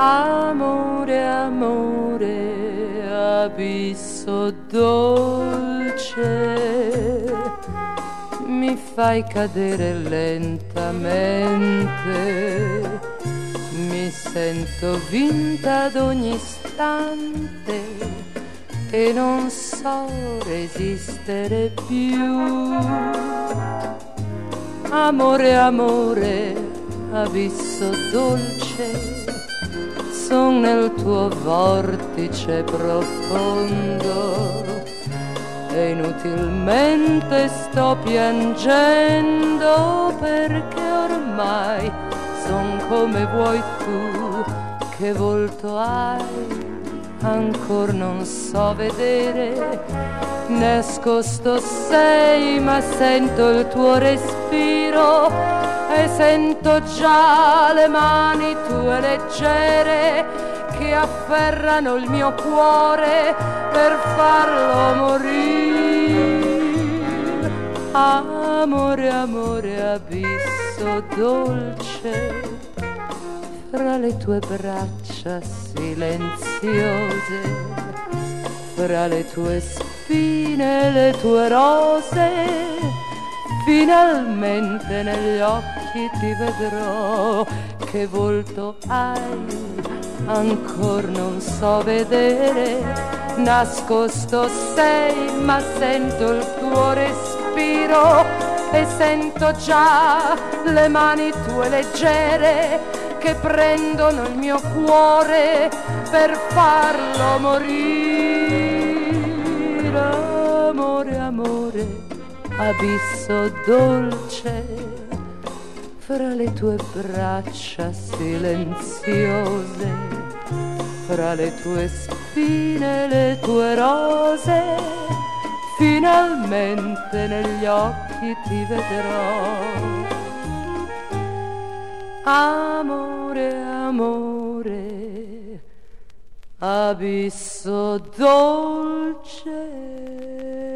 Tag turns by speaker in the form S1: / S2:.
S1: Amore, amore, abisso dolce, mi fai cadere lentamente, mi sento vinta ad ogni istante e non so resistere più. Amore, amore, abisso dolce, son nel tuo vortice profondo e inutilmente sto piangendo, perché ormai son come vuoi tu. Che volto hai? Ancor non so vedere, nascosto sei, ma sento il tuo respiro e sento già le mani tue leggere che afferrano il mio cuore per farlo morire. Amore, amore, abisso dolce, fra le tue braccia silenziose, fra le tue spine, le tue rose, finalmente negli occhi ti vedrò. Che volto hai? Ancor non so vedere, nascosto sei, ma sento il tuo respiro e sento già le mani tue leggere che prendono il mio cuore per farlo morire. Amore, amore, abisso dolce, fra le tue braccia silenziose, fra le tue spine, le tue rose, finalmente negli occhi ti vedrò. Amore, amore, abisso dolce.